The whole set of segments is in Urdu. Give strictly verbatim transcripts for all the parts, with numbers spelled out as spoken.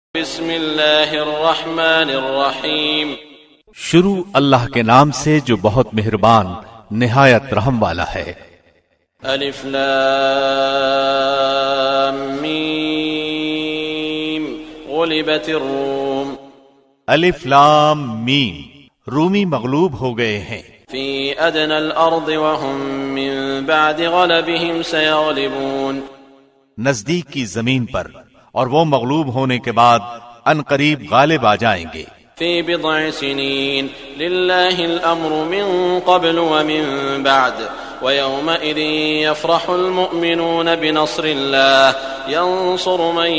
بسم اللہ الرحمن الرحیم۔ شروع اللہ کے نام سے جو بہت مہربان نہایت رحم والا ہے۔ الف لام میم غلبت الروم۔ الف لام میم، رومی مغلوب ہو گئے ہیں۔ فی ادنى الارض وهم من بعد غلبهم سيغلبون۔ نزدیک کی زمین پر اور وہ مغلوب ہونے کے بعد ان قریب غالب آ جائیں گے۔ فی بضع سنین للہ الامر من قبل ومن بعد ويومئذ يفرح المؤمنون بنصر الله ينصر من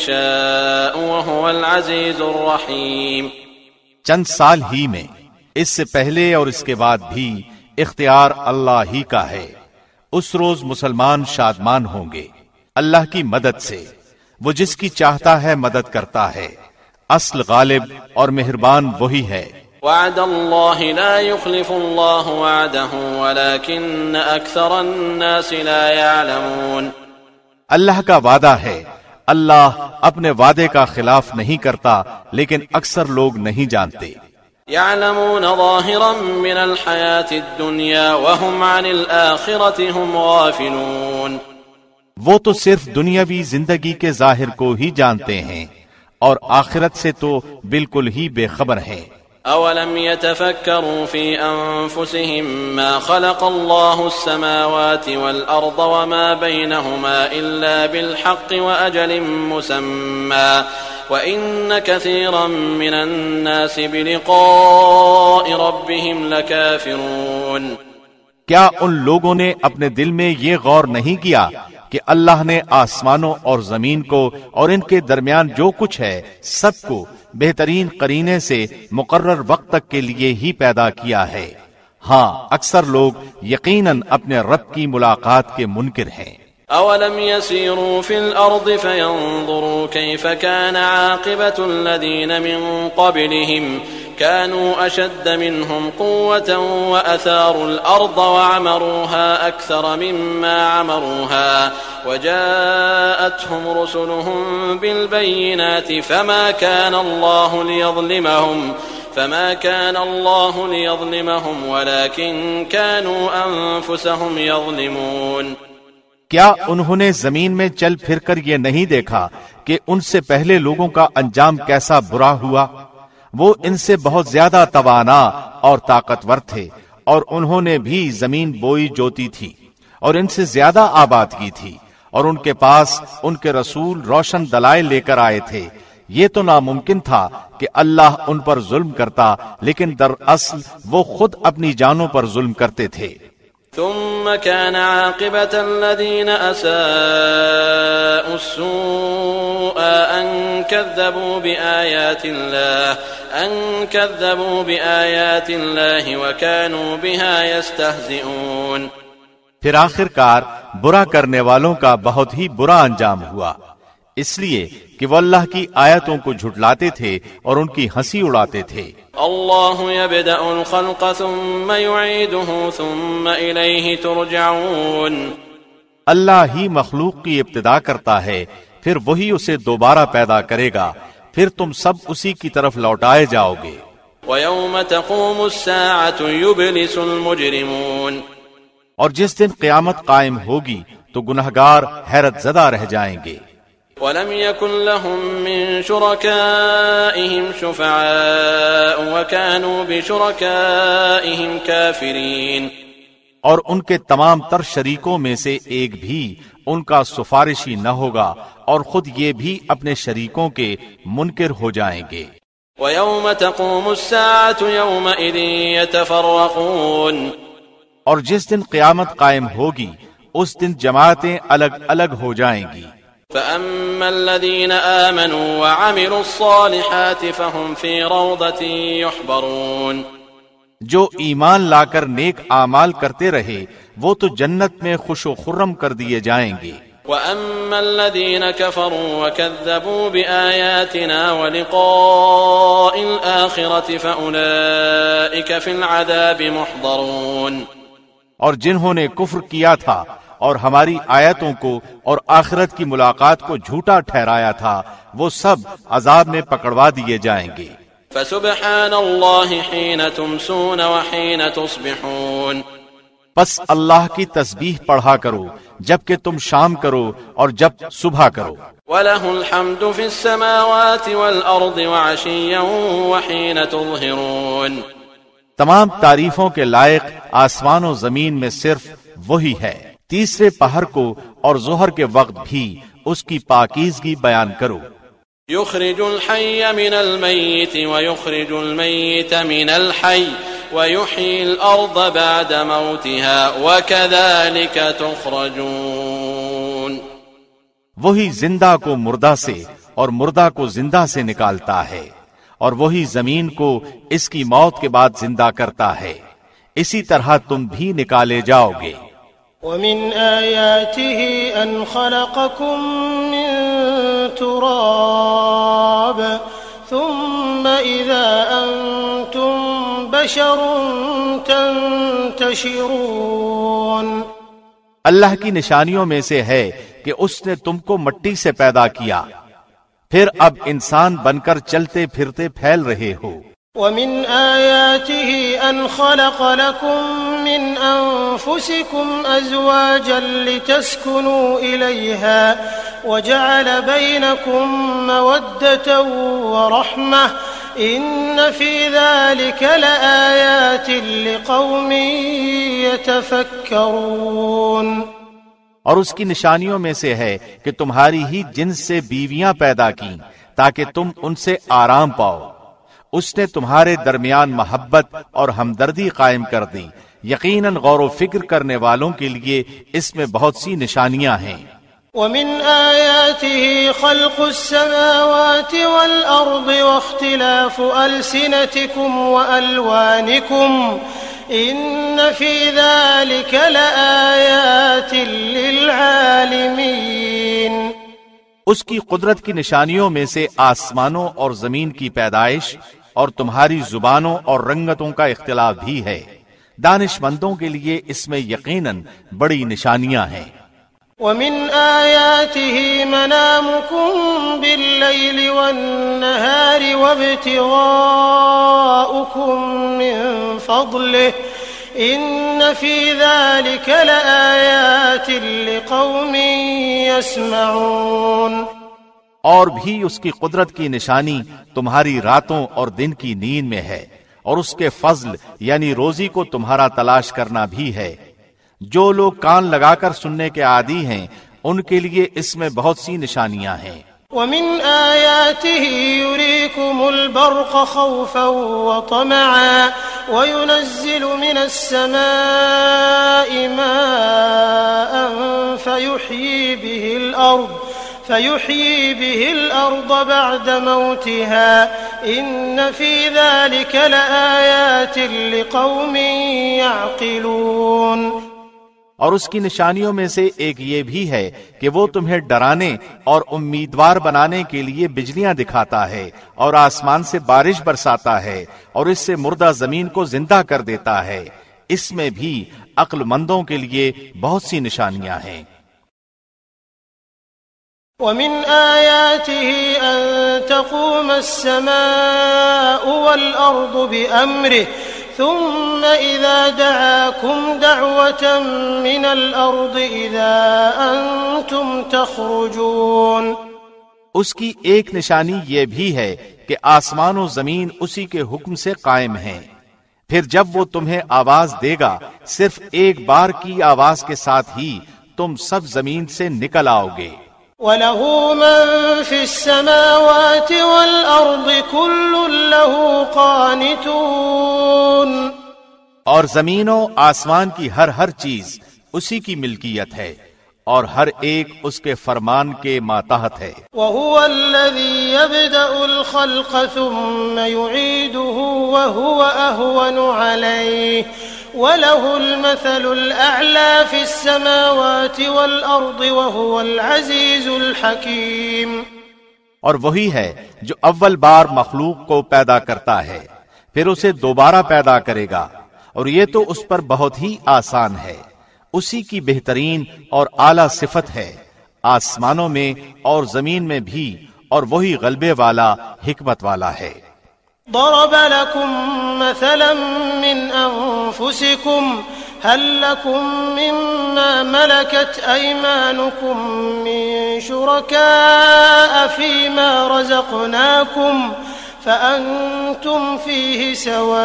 يشاء وهو العزيز الرحيم۔ چند سال ہی میں، اس سے پہلے اور اس کے بعد بھی اختیار اللہ ہی کا ہے۔ اس روز مسلمان شادمان ہوں گے اللہ کی مدد سے، وہ جس کی چاہتا ہے مدد کرتا ہے۔ اصل غالب اور مہربان وہی ہے۔ وعد اللہ لا يخلف اللہ وعده ولكن اکثر الناس لا يعلمون۔ اللہ کا وعدہ ہے، اللہ اپنے وعدے کا خلاف نہیں کرتا، لیکن اکثر لوگ نہیں جانتے۔ يعلمون ظاہرا من الحیاة الدنیا وهم عن الآخرة هم غافلون۔ وہ تو صرف دنیاوی زندگی کے ظاہر کو ہی جانتے ہیں اور آخرت سے تو بالکل ہی بے خبر ہیں۔ اولم يتفکروا فی انفسهم ما خلق اللہ السماوات والارض وما بینهما الا بالحق واجل مسمى وان كثيرا من الناس بلقاء ربهم لكافرون۔ کیا ان لوگوں نے اپنے دل میں یہ غور نہیں کیا کہ اللہ نے آسمانوں اور زمین کو اور ان کے درمیان جو کچھ ہے سب کو بہترین قرینے سے مقرر وقت تک کے لیے ہی پیدا کیا ہے؟ ہاں، اکثر لوگ یقیناً اپنے رب کی ملاقات کے منکر ہیں۔ اولم يسيروا في الارض فينظروا كيف كان عاقبة الذين من قبلهم كانوا اشد منهم قوة واثاروا الارض وعمروها اكثر مما عمروها وجاءتهم رسلهم بالبينات فما كان الله ليظلمهم فما كان الله ليظلمهم ولكن كانوا انفسهم يظلمون۔ کیا انہوں نے زمین میں چل پھر کر یہ نہیں دیکھا کہ ان سے پہلے لوگوں کا انجام کیسا برا ہوا؟ وہ ان سے بہت زیادہ توانا اور طاقتور تھے، اور انہوں نے بھی زمین بوئی جوتی تھی اور ان سے زیادہ آباد کی تھی، اور ان کے پاس ان کے رسول روشن دلائل لے کر آئے تھے۔ یہ تو ناممکن تھا کہ اللہ ان پر ظلم کرتا، لیکن دراصل وہ خود اپنی جانوں پر ظلم کرتے تھے۔ ثم كان عاقبة الذين أساءوا السوء أن كذبوا بآيات الله أن كذبوا بآيات الله وكانوا بها يستهزئون۔ پھر آخر کار برا کرنے والوں کا بہت ہی برا انجام ہوا، اس لیے کہ وہ اللہ کی آیتوں کو جھٹلاتے تھے اور ان کی ہنسی اڑاتے تھے۔ اللہ یبدأ الخلق ثم يعيده ثم الیہ ترجعون۔ اللہ ہی مخلوق کی ابتدا کرتا ہے، پھر وہی اسے دوبارہ پیدا کرے گا، پھر تم سب اسی کی طرف لوٹائے جاؤ گے۔ وَيَوْمَ تَقُومُ السَّاعَةُ يُبْلِسُ الْمُجْرِمُونَ۔ اور جس دن قیامت قائم ہوگی تو گنہگار حیرت زدہ رہ جائیں گے۔ وَلَمْ يَكُنْ لَهُم مِّن شُرَكَائِهِمْ شُفَعَاءُ وَكَانُوا بِشُرَكَائِهِمْ كَافِرِينَ۔ اور ان کے تمام تر شریکوں میں سے ایک بھی ان کا سفارشی نہ ہوگا، اور خود یہ بھی اپنے شریکوں کے منکر ہو جائیں گے۔ وَيَوْمَ تَقُومُ السَّاعَةُ يَوْمَئِذٍ يَتَفَرَّقُونَ۔ اور جس دن قیامت قائم ہوگی اس دن جماعتیں الگ الگ ہو جائیں گی۔ فَأَمَّا الَّذِينَ آمَنُوا وَعَمِلُوا الصَّالِحَاتِ فَهُمْ فِي رَوْضَةٍ يُحْبَرُونَ۔ جو ایمان لا کر نیک اعمال کرتے رہے وہ تو جنت میں خوش و خرم کر دیے جائیں گے۔ وَأَمَّا الَّذِينَ كَفَرُوا وَكَذَّبُوا بِآيَاتِنَا وَلِقَاءِ الْآخِرَةِ فَأُولَئِكَ فِي الْعَذَابِ مُحْضَرُونَ۔ اور جنہوں نے کفر کیا تھا اور ہماری آیتوں کو اور آخرت کی ملاقات کو جھوٹا ٹھہرایا تھا، وہ سب عذاب میں پکڑوا دیے جائیں گے۔ فسبحان اللہ حین تمسون وحین تصبحون، پس اللہ کی تسبیح پڑھا کرو جبکہ تم شام کرو اور جب صبح کرو۔ وَلَهُ الْحَمْدُ فِي السَّمَاوَاتِ وَالْأَرْضِ وَعَشِيًّا وَحِينَ تُظْهِرُونَ، تمام تعریفوں کے لائق آسمان و زمین میں صرف وہی ہے۔ تیسرے پہر کو اور ظہر کے وقت بھی اس کی پاکیزگی بیان کرو۔ يخرج الحي من الميت ويخرج الميت من الحي ويحيي الأرض بعد موتها وكذلك تخرجون، وہی زندہ کو مردہ سے اور مردہ کو زندہ سے نکالتا ہے، اور وہی زمین کو اس کی موت کے بعد زندہ کرتا ہے، اسی طرح تم بھی نکالے جاؤ گے۔ وَمِنْ آيَاتِهِ أَنْ خَلَقَكُم مِّن تُرَابٍ ثُمَّ إِذَا أَنْتُمْ بَشَرٌ تَنْتَشِرُونَ، اللہ کی نشانیوں میں سے ہے کہ اس نے تم کو مٹی سے پیدا کیا، پھر اب انسان بن کر چلتے پھرتے پھیل رہے ہو۔ وَمِنْ آيَاتِهِ أَنْ خَلَقَ لَكُم مِّنْ أَنفُسِكُمْ أَزْوَاجًا لِتَسْكُنُوا إِلَيْهَا وَجَعَلَ بَيْنَكُم مَّوَدَّةً وَرَحْمَةً إِنَّ فِي ذَلِكَ لَآيَاتٍ لِقَوْمٍ يَتَفَكَّرُونَ، اور اس کی نشانیوں میں سے ہے کہ تمہاری ہی جنس سے بیویاں پیدا کی تاکہ تم ان سے آرام پاؤ۔ اس نے تمہارے درمیان محبت اور ہمدردی قائم کر دی، یقیناً غور و فکر کرنے والوں کے لیے اس میں بہت سی نشانیاں ہیں۔ وَمِنْ آيَاتِهِ خَلْقُ السَّمَاوَاتِ وَالْأَرْضِ وَاخْتِلَافُ أَلْسِنَتِكُمْ وَأَلْوَانِكُمْ إِنَّ فِي ذَلِكَ لَآيَاتٍ لِلْعَالِمِينَ، اس کی قدرت کی نشانیوں میں سے آسمانوں اور زمین کی پیدائش اور تمہاری زبانوں اور رنگتوں کا اختلاف بھی ہے، دانش مندوں کے لیے اس میں یقیناً بڑی نشانیاں ہیں۔ وَمِنْ آيَاتِهِ مَنَامُكُمْ بِاللَّيْلِ وَالنَّهَارِ وَابْتِغَاؤُكُمْ مِنْ فَضْلِهِ إِنَّ فِي ذَلِكَ لَآيَاتٍ لِقَوْمٍ يَسْمَعُونَ، اور بھی اس کی قدرت کی نشانی تمہاری راتوں اور دن کی نیند میں ہے، اور اس کے فضل یعنی روزی کو تمہارا تلاش کرنا بھی ہے۔ جو لوگ کان لگا کر سننے کے عادی ہیں ان کے لیے اس میں بہت سی نشانیاں ہیں۔ وَمِنْ آيَاتِهِ يُرِيكُمُ الْبَرْقَ خَوْفًا وَطَمَعًا وَيُنَزِّلُ مِنَ السَّمَاءِ مَاءً فَيُحْيِي بِهِ الْأَرْضَ فَيُحْيِي بِهِ الْأَرْضَ بَعْدَ مَوْتِهَا إِنَّ فِي ذَلِكَ لَآيَاتٍ لِقَوْمٍ يَعْقِلُونَ، اور اس کی نشانیوں میں سے ایک یہ بھی ہے کہ وہ تمہیں ڈرانے اور امیدوار بنانے کے لیے بجلیاں دکھاتا ہے اور آسمان سے بارش برساتا ہے اور اس سے مردہ زمین کو زندہ کر دیتا ہے، اس میں بھی عقل مندوں کے لیے بہت سی نشانیاں ہیں۔ وَمِنْ آيَاتِهِ أَن تَقُومَ السَّمَاءُ وَالْأَرْضُ بِأَمْرِهِ ثُمَّ إِذَا دَعَاكُمْ دَعْوَةً مِّنَ الْأَرْضِ إِذَا أَنْتُمْ تَخْرُجُونَ، اس کی ایک نشانی یہ بھی ہے کہ آسمان و زمین اسی کے حکم سے قائم ہیں، پھر جب وہ تمہیں آواز دے گا صرف ایک بار کی آواز کے ساتھ ہی تم سب زمین سے نکل آؤ گے۔ وَلَهُ مَن فِي السَّمَاوَاتِ وَالْأَرْضِ كُلٌّ لَهُ قَانِتُونَ، اور زمین و آسمان کی ہر ہر چیز اسی کی ملکیت ہے اور ہر ایک اس کے فرمان کے ماتحت ہے۔ وَهُوَ الَّذِي يَبْدَأُ الْخَلْقَ ثُمَّ يُعِيدُهُ وَهُوَ أَهْوَنُ عَلَيْهِ وَلَهُ الْمَثَلُ الْأَعْلَى فِي السَّمَاوَاتِ وَالْأَرْضِ وَهُوَ الْعَزِيزُ الْحَكِيمُ، اور وہی ہے جو اول بار مخلوق کو پیدا کرتا ہے پھر اسے دوبارہ پیدا کرے گا، اور یہ تو اس پر بہت ہی آسان ہے، اسی کی بہترین اور اعلیٰ صفت ہے آسمانوں میں اور زمین میں بھی، اور وہی غلبے والا حکمت والا ہے۔ ضرب لكم مثلا من أنفسكم هل لكم مما ملكت أيمانكم من شركاء فيما رزقناكم فأنتم فيه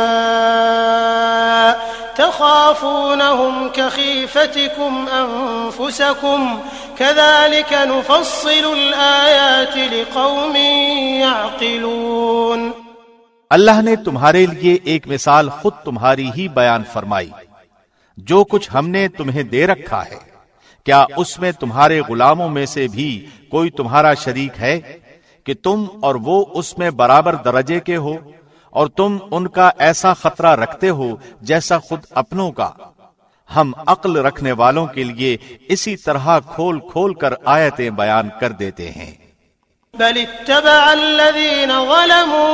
سواء تخافونهم كخيفتكم أنفسكم كذلك نفصل الآيات لقوم يعقلون۔ اللہ نے تمہارے لیے ایک مثال خود تمہاری ہی بیان فرمائی۔ جو کچھ ہم نے تمہیں دے رکھا ہے، کیا اس میں تمہارے غلاموں میں سے بھی کوئی تمہارا شریک ہے کہ تم اور وہ اس میں برابر درجے کے ہو، اور تم ان کا ایسا خطرہ رکھتے ہو جیسا خود اپنوں کا؟ ہم عقل رکھنے والوں کے لیے اسی طرح کھول کھول کر آیتیں بیان کر دیتے ہیں۔ بل اتبع الذين ظلموا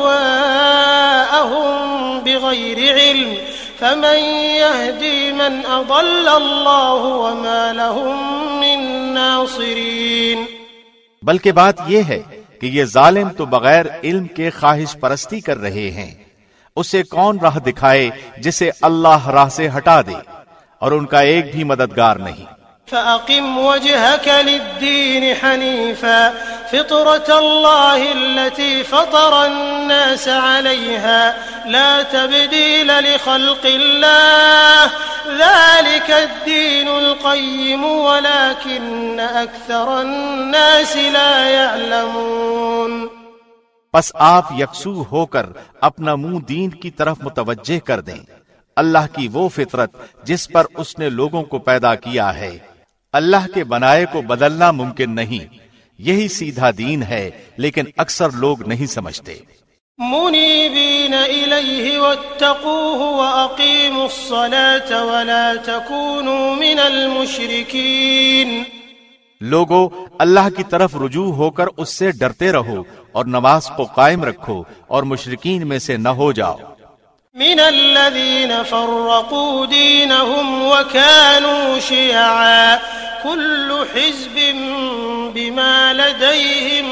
أهواءهم بغير علم فمن يهدي من أضل الله وما لهم من ناصرين۔ بلکہ بات یہ ہے کہ یہ ظالم تو بغیر علم کے خواہش پرستی کر رہے ہیں، اسے کون راہ دکھائے جسے اللہ راہ سے ہٹا دے، اور ان کا ایک بھی مددگار نہیں۔ فأقم وجهك للدين حنيفا فطرة الله التي فطر الناس عليها لا تبديل لخلق الله ذلك الدين القيم ولكن أكثر الناس لا يعلمون۔ پس آپ یکسو ہو کر اپنا منہ دین کی طرف متوجہ کر دیں، اللہ کی وہ فطرت جس پر اس نے لوگوں کو پیدا کیا ہے۔ اللہ کے بنائے کو بدلنا ممکن نہیں، یہی سیدھا دین ہے، لیکن اکثر لوگ نہیں سمجھتے۔ منیبین الیہ واتقوہ واقیموا الصلاة ولا تکونوا من المشرکین۔ لوگو اللہ کی طرف رجوع ہو کر اس سے ڈرتے رہو، اور نماز کو قائم رکھو، اور مشرکین میں سے نہ ہو جاؤ۔ من الذين فرقوا دينهم وكانوا شيعا كل حزب بما لديهم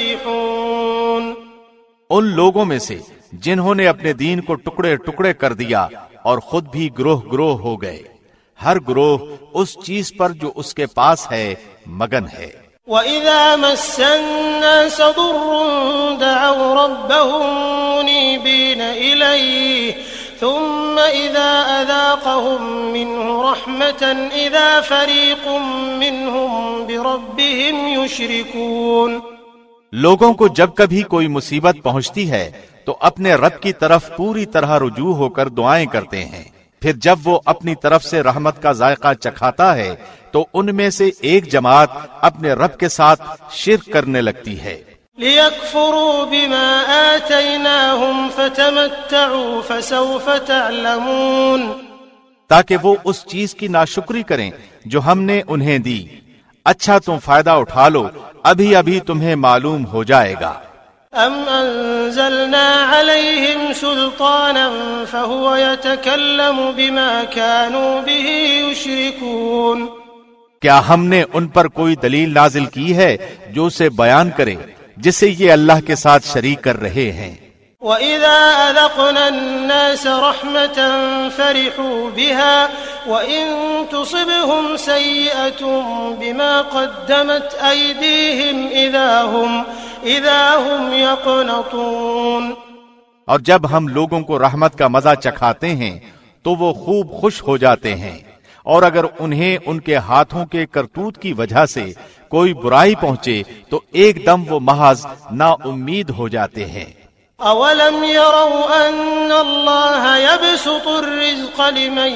فرحون۔ ان لوگوں میں سے جنہوں نے اپنے دین کو ٹکڑے ٹکڑے کر دیا اور خود بھی گروہ گروہ ہو گئے، ہر گروہ اس چیز پر جو اس کے پاس ہے مگن ہے۔ وَإِذَا مَسَّ النَّاسَ ضُرٌّ دَعَوْا رَبَّهُم مُّنِيبِينَ إِلَيْهِ ثُمَّ إِذَا أَذَاقَهُم مِّنْهُ رَحْمَةً إِذَا فَرِيقٌ مِّنْهُم بِرَبِّهِمْ يُشْرِكُونَ۔ لوگوں کو جب کبھی کوئی مصیبت پہنچتی ہے تو اپنے رب کی طرف پوری طرح رجوع ہو کر دعائیں کرتے ہیں، پھر جب وہ اپنی طرف سے رحمت کا ذائقہ چکھاتا ہے تو ان میں سے ایک جماعت اپنے رب کے ساتھ شرک کرنے لگتی ہے۔ لِيَكْفُرُوا بِمَا آتَيْنَاهُمْ فَتَمَتَّعُوا فَسَوْفَ تَعْلَمُونَ۔ تاکہ وہ اس چیز کی ناشکری کریں جو ہم نے انہیں دی۔ اچھا تم فائدہ اٹھا لو، ابھی ابھی تمہیں معلوم ہو جائے گا۔ ام انزلنا علیہم سلطانا فہو یتکلم بما كانوا به یشرکون۔ کیا ہم نے ان پر کوئی دلیل نازل کی ہے جو اسے بیان کرے جسے یہ اللہ کے ساتھ شریک کر رہے ہیں؟ وَإِذَا أَذَقْنَا النَّاسَ رَحْمَةً فَرِحُوا بِهَا وَإِن تُصِبْهُمْ سَيِّئَةٌ بِمَا قَدَّمَتْ أَيْدِيهِمْ إِذَا هُمْ إِذَا هُمْ يَقْنَطُونَ۔ اور جب ہم لوگوں کو رحمت کا مزہ چکھاتے ہیں تو وہ خوب خوش ہو جاتے ہیں، اور اگر انہیں ان کے ہاتھوں کے کرتوت کی وجہ سے کوئی برائی پہنچے تو ایک دم وہ محض نا امید ہو جاتے ہیں۔ اولم يروا ان الله يبسط الرزق لمن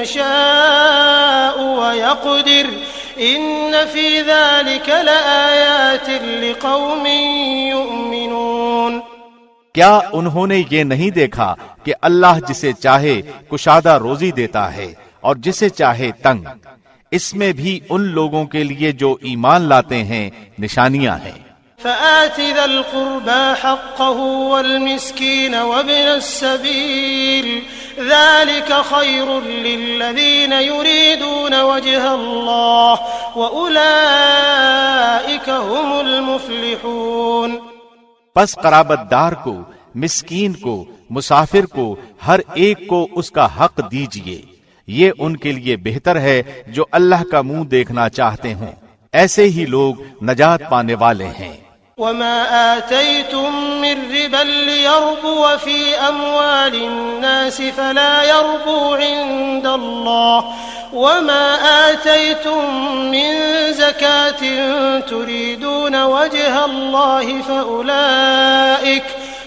يشاء ويقدر ان في ذلك لآيات لقوم يؤمنون۔ کیا انہوں نے یہ نہیں دیکھا کہ اللہ جسے چاہے کشادہ روزی دیتا ہے اور جسے چاہے تنگ؟ اس میں بھی ان لوگوں کے لیے جو ایمان لاتے ہیں نشانیاں ہیں۔ فآت ذا القربى حقه والمسكين وابن السبيل ذلك خير للذين يريدون وجه الله وأولئك هم المفلحون۔ پس قرابت دار کو، مسکین کو، مسافر کو، ہر ایک کو اس کا حق دیجئے، یہ ان کے لیے بہتر ہے جو اللہ کا منہ دیکھنا چاہتے ہوں، ایسے ہی لوگ نجات پانے والے ہیں۔ وما آتيتم من ربا ليربو في أموال الناس فلا يربو عند الله وما آتيتم من زكاة تريدون وجه الله فأولئك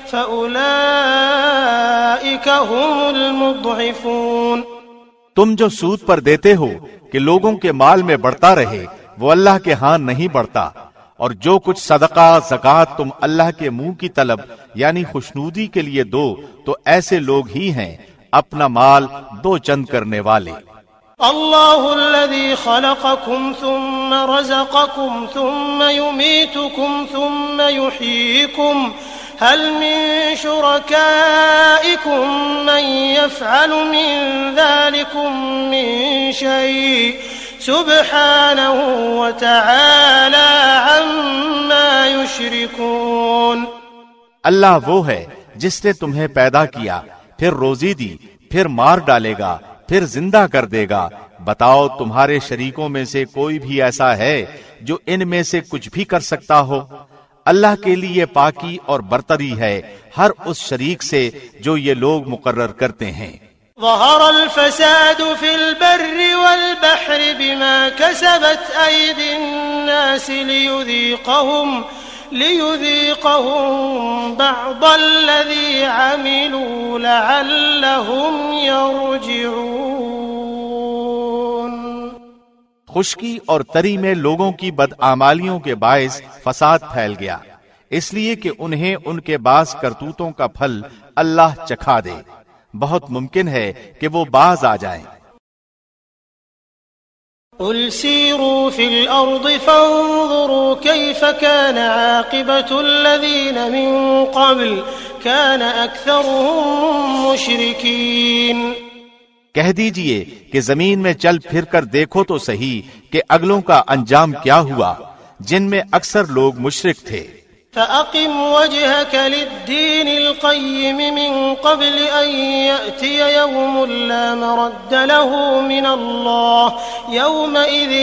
فأولئك هم المضعفون۔ تم جو سود پر دیتے ہو کہ لوگوں کے مال میں بڑھتا رہے، وہ اللہ کے ہاں نہیں بڑھتا، اور جو کچھ صدقہ زکوٰۃ تم اللہ کے منہ کی طلب یعنی خوشنودی کے لیے دو تو ایسے لوگ ہی ہیں اپنا مال دو چند کرنے والے۔ اللہ الذي خلقكم ثم رزقكم ثم يميتكم ثم يحييكم هل من شركائكم من يفعل من ذلكم من شيء سبحانه وتعالى عما يشركون۔ اللہ وہ ہے جس نے تمہیں پیدا کیا، پھر روزی دی، پھر مار ڈالے گا، پھر زندہ کر دے گا۔ بتاؤ تمہارے شریکوں میں سے کوئی بھی ایسا ہے جو ان میں سے کچھ بھی کر سکتا ہو؟ اللہ کے لیے پاکی اور برتری ہے ہر اس شریک سے جو یہ لوگ مقرر کرتے ہیں۔ ظهر الفساد في البر والبحر بما كسبت أيدي الناس ليذيقهم ليذيقهم بعض الذي عملوا لعلهم يرجعون۔ خشکی اور تری میں لوگوں کی بدعمالیوں کے باعث فساد پھیل گیا، اس لیے کہ انہیں ان کے بعض کرتوتوں کا پھل اللہ چکھا دے۔ بہت ممکن ہے کہ وہ باز آ جائیں۔ قل سیروا فی الارض فانظروا کیف کان عاقبۃ الذین من قبل کان اکثرهم مشرکین۔ کہہ دیجئے کہ زمین میں چل پھر کر دیکھو تو صحیح کہ اگلوں کا انجام کیا ہوا جن میں اکثر لوگ مشرک تھے۔ فأقم وجهك للدين القيم من قبل أن يأتي يوم لا مرد له من الله يومئذ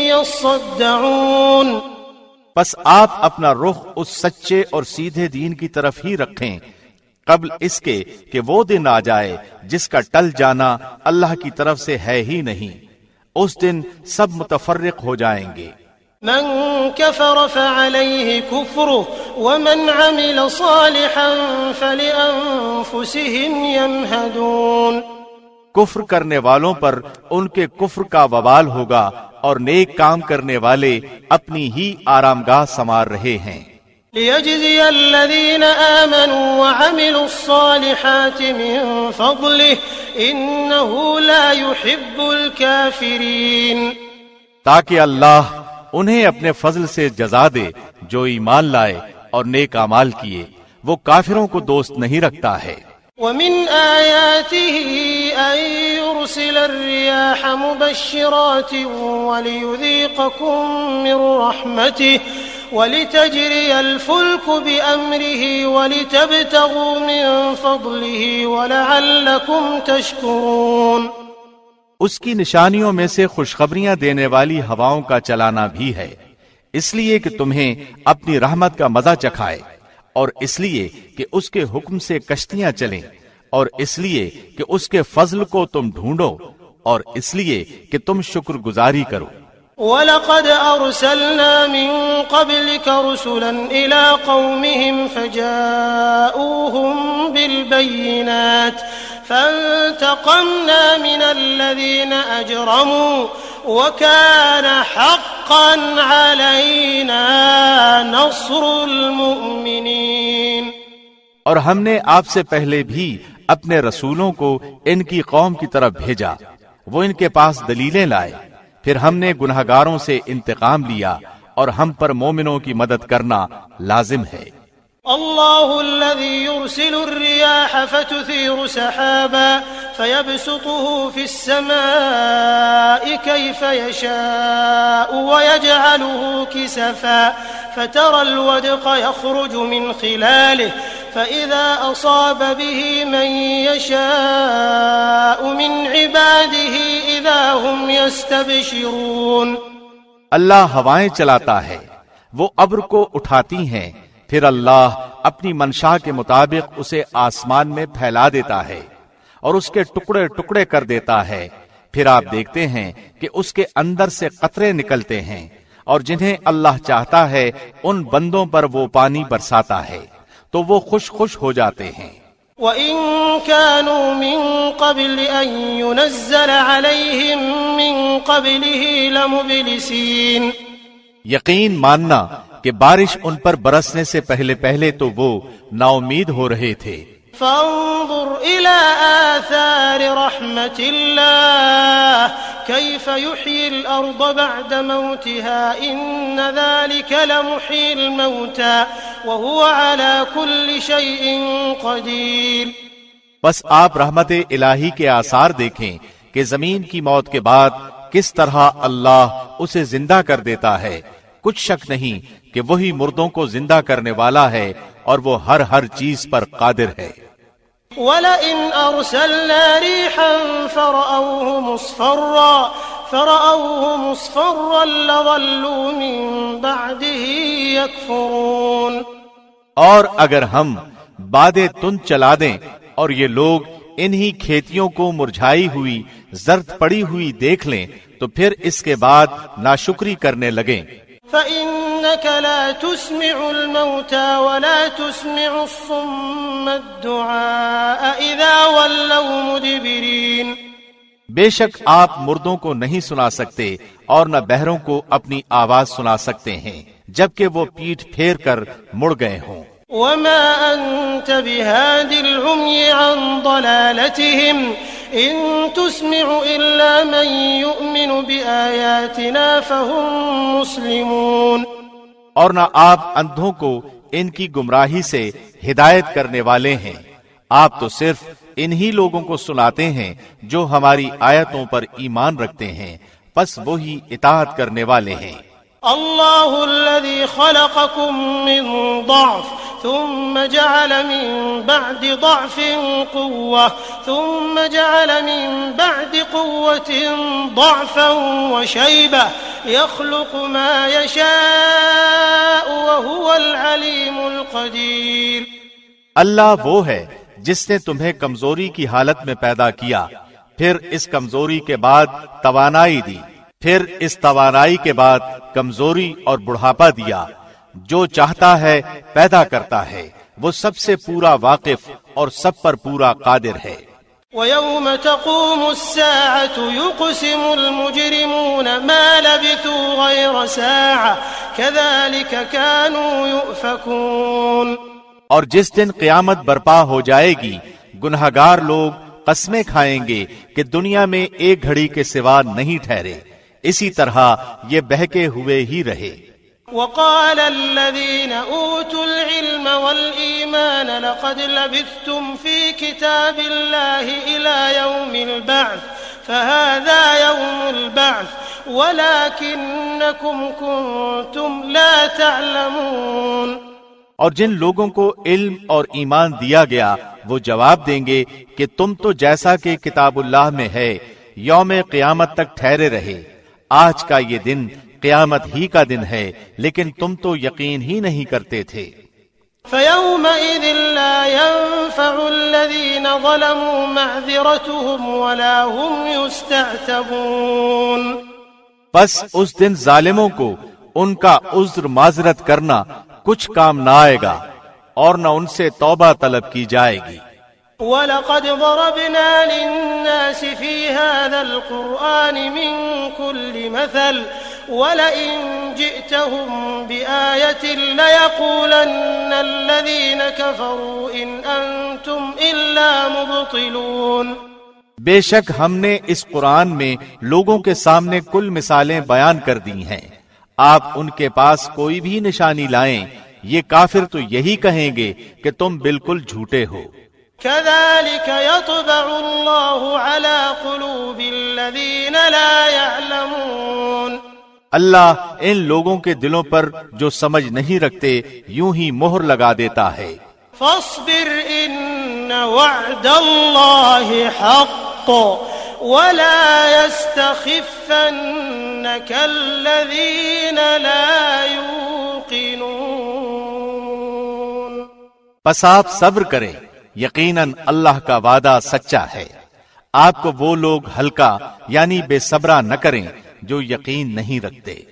يصدعون۔ پس آپ اپنا رخ اس سچے اور سیدھے دین کی طرف ہی رکھیں قبل اس کے کہ وہ دن آ جائے جس کا ٹل جانا اللہ کی طرف سے ہے ہی نہیں، اس دن سب متفرق ہو جائیں گے۔ من كفر فعليه كفره ومن عمل صالحا فلأنفسهم يمهدون۔ کفر کرنے والوں پر ان کے کفر کا وبال ہوگا اور نیک کام کرنے والے اپنی ہی آرامگاہ سنوار رہے ہیں۔ ليجزي الذين آمنوا وعملوا الصالحات من فضله إنه لا يحب الكافرين۔ تاکہ اللہ انہیں اپنے فضل سے جزا دے جو ایمان لائے اور نیک اعمال کیے، وہ کافروں کو دوست نہیں رکھتا ہے۔ ومن آياته أن يرسل الرياح مبشرات وليذيقكم من رحمته ولتجري الفلك بأمره ولتبتغوا من فضله ولعلكم تشكرون۔ اس کی نشانیوں میں سے خوشخبریاں دینے والی ہواؤں کا چلانا بھی ہے، اس لیے کہ تمہیں اپنی رحمت کا مزہ چکھائے، اور اس لیے کہ اس کے حکم سے کشتیاں چلیں، اور اس لیے کہ اس کے فضل کو تم ڈھونڈو، اور اس لیے کہ تم شکر گزاری کرو۔ وَلَقَدْ أَرْسَلْنَا مِن قَبْلِكَ رُسُلًا إِلَىٰ قَوْمِهِمْ فَجَاءُوهُم بِالْبَيِّنَاتِ فَانْتَقَمْنَا مِنَ الَّذِينَ أَجْرَمُوا وَكَانَ حَقًّا عَلَيْنَا نَصْرُ الْمُؤْمِنِينَ۔ اور ہم نے آپ سے پہلے بھی اپنے رسولوں کو ان کی قوم کی طرف بھیجا، وہ ان کے پاس دلیلیں لائے، پھر ہم نے گنہگاروں سے انتقام لیا، اور ہم پر مومنوں کی مدد کرنا لازم ہے۔ الله الذي يرسل الرياح فتثير سحابا فيبسطه في السماء كيف يشاء ويجعله كسفا فترى الودق يخرج من خلاله فإذا أصاب به من يشاء من عباده إذا هم يستبشرون. اللہ ہوائیں چلاتا ہے، وہ ابر کو اٹھاتی ہیں، پھر اللہ اپنی منشا کے مطابق اسے آسمان میں پھیلا دیتا ہے اور اس کے ٹکڑے ٹکڑے کر دیتا ہے. پھر آپ دیکھتے ہیں کہ اس کے اندر سے قطرے نکلتے ہیں، اور جنہیں اللہ چاہتا ہے ان بندوں پر وہ پانی برساتا ہے تو وہ خوش خوش ہو جاتے ہیں. وَإِن كَانُوا مِن قَبْلِ أَن يُنَزَّلَ عَلَيْهِم مِّن قَبْلِهِ لَمُبْلِسِينَ. یقین ماننا کہ بارش ان پر برسنے سے پہلے پہلے تو وہ نا امید ہو رہے تھے. فانظر إلى آثار رحمة الله كيف يحيي الأرض بعد موتها إن ذلك لمحيي الموتى وهو على كل شيء قدير. بس آپ رحمت الہی کے آثار دیکھیں کہ زمین کی موت کے بعد کس طرح اللہ اسے زندہ کر دیتا ہے. کچھ شک نہیں کہ وہی مردوں کو زندہ کرنے والا ہے اور وہ ہر ہر چیز پر قادر ہے. وَلَئِنْ أَرْسَلْنَا رِيحًا فَرَأَوْهُ مُصْفَرًّا فَرَأَوْهُ مُصْفَرًّا لَظَلُّوا مِن بَعْدِهِ يَكْفُرُونَ. اور اگر ہم بادیں تند چلا دیں اور یہ لوگ انہی کھیتیوں کو مرجھائی ہوئی زرد پڑی ہوئی دیکھ لیں تو پھر اس کے بعد ناشکری کرنے لگیں. فَإِنَّكَ لَا تُسْمِعُ الْمَوْتَى وَلَا تُسْمِعُ الصُّمَّ الدُّعَاءَ إِذَا وَلَّوْا مُدْبِرِينَ. بے شک آپ مردوں کو نہیں سنا سکتے اور نہ بہروں کو اپنی آواز سنا سکتے ہیں جبکہ وہ پیٹھ پھیر کر مڑ گئے ہوں. وَمَا أَنْتَ بِهَادِ الْعُمْيِ عَنْ ضَلَالَتِهِمْ إِن تُسْمِعُ إِلَّا مَن يُؤْمِنُ بِآيَاتِنَا فَهُم مُسْلِمُونَ. اور نہ آپ اندھوں کو ان کی گمراہی سے ہدایت کرنے والے ہیں، آپ تو صرف انہی لوگوں کو سناتے ہیں جو ہماری آیتوں پر ایمان رکھتے ہیں، پس وہی اطاعت کرنے والے ہیں. اللہ الذي خلقكم من ضعف ثم جعل من بعد ضعف قوة ثم جعل من بعد قوة ضعفا وشيبة يخلق ما يشاء وهو العليم القدير. اللہ وہ ہے جس نے تمہیں کمزوری کی حالت میں پیدا کیا، پھر اس کمزوری کے بعد توانائی دی، پھر اس توانائی کے بعد کمزوری اور بڑھاپا دیا. جو چاہتا ہے پیدا کرتا ہے، وہ سب سے پورا واقف اور سب پر پورا قادر ہے. وَيَوْمَ تَقُومُ السَّاعَةُ يُقْسِمُ الْمُجْرِمُونَ مَا لَبِثُوا غَيْرَ سَاعَةٍ كَذَلِكَ كَانُوا يُؤْفَكُونَ. اور جس دن قیامت برپا ہو جائے گی گنہگار لوگ قسمیں کھائیں گے کہ دنیا میں ایک گھڑی کے سوا نہیں ٹھہرے، اسی طرح یہ بہکے ہوئے ہی رہے. وقال الذين أوتوا العلم والإيمان لقد لبثتم في كتاب الله إلى يوم البعث فهذا يوم البعث ولكنكم كنتم لا تعلمون. اور جن لوگوں کو علم اور ایمان دیا گیا وہ جواب دیں گے کہ تم تو جیسا کہ کتاب اللہ میں ہے یوم قیامت تک ٹھہرے رہے. آج کا یہ دن قیامت ہی کا دن ہے لیکن تم تو یقین ہی نہیں کرتے تھے. فَيَوْمَئِذٍ لَا يَنفَعُ الَّذِينَ ظَلَمُوا مَعْذِرَتُهُمْ وَلَا هُمْ يُسْتَعْتَبُونَ. بس اس دن ظالموں کو ان کا عذر معذرت کرنا کچھ کام نہ آئے گا اور نہ ان سے توبہ طلب کی جائے گی. وَلَقَدْ ضَرَبْنَا لِلنَّاسِ فِي هَذَا الْقُرْآنِ مِنْ كُلِّ مَثَلٍ وَلَئِنْ جِئْتَهُمْ بِآيَةٍ لَيَقُولَنَّ الَّذِينَ كَفَرُوا إِنْ أَنْتُمْ إِلَّا مُبْطِلُونَ. بے شک ہم نے اس قرآن میں لوگوں کے سامنے کل مثالیں بیان کر دی ہیں، آپ ان کے پاس کوئی بھی نشانی لائیں یہ کافر تو یہی کہیں گے کہ تم بالکل جھوٹے ہو۔ كذلك يطبع الله على قلوب الذين لا يعلمون۔ اللہ ان لوگوں کے دلوں پر جو سمجھ نہیں رکھتے یوں ہی مہر لگا دیتا ہے۔ فاصبر ان وعد الله حق ولا يستخفنك الذين لا يوقنون۔ پس آپ صبر کریں، یقیناً اللہ کا وعدہ سچا ہے، آپ کو وہ لوگ ہلکا یعنی بے صبرا نہ کریں جو یقین نہیں رکھتے۔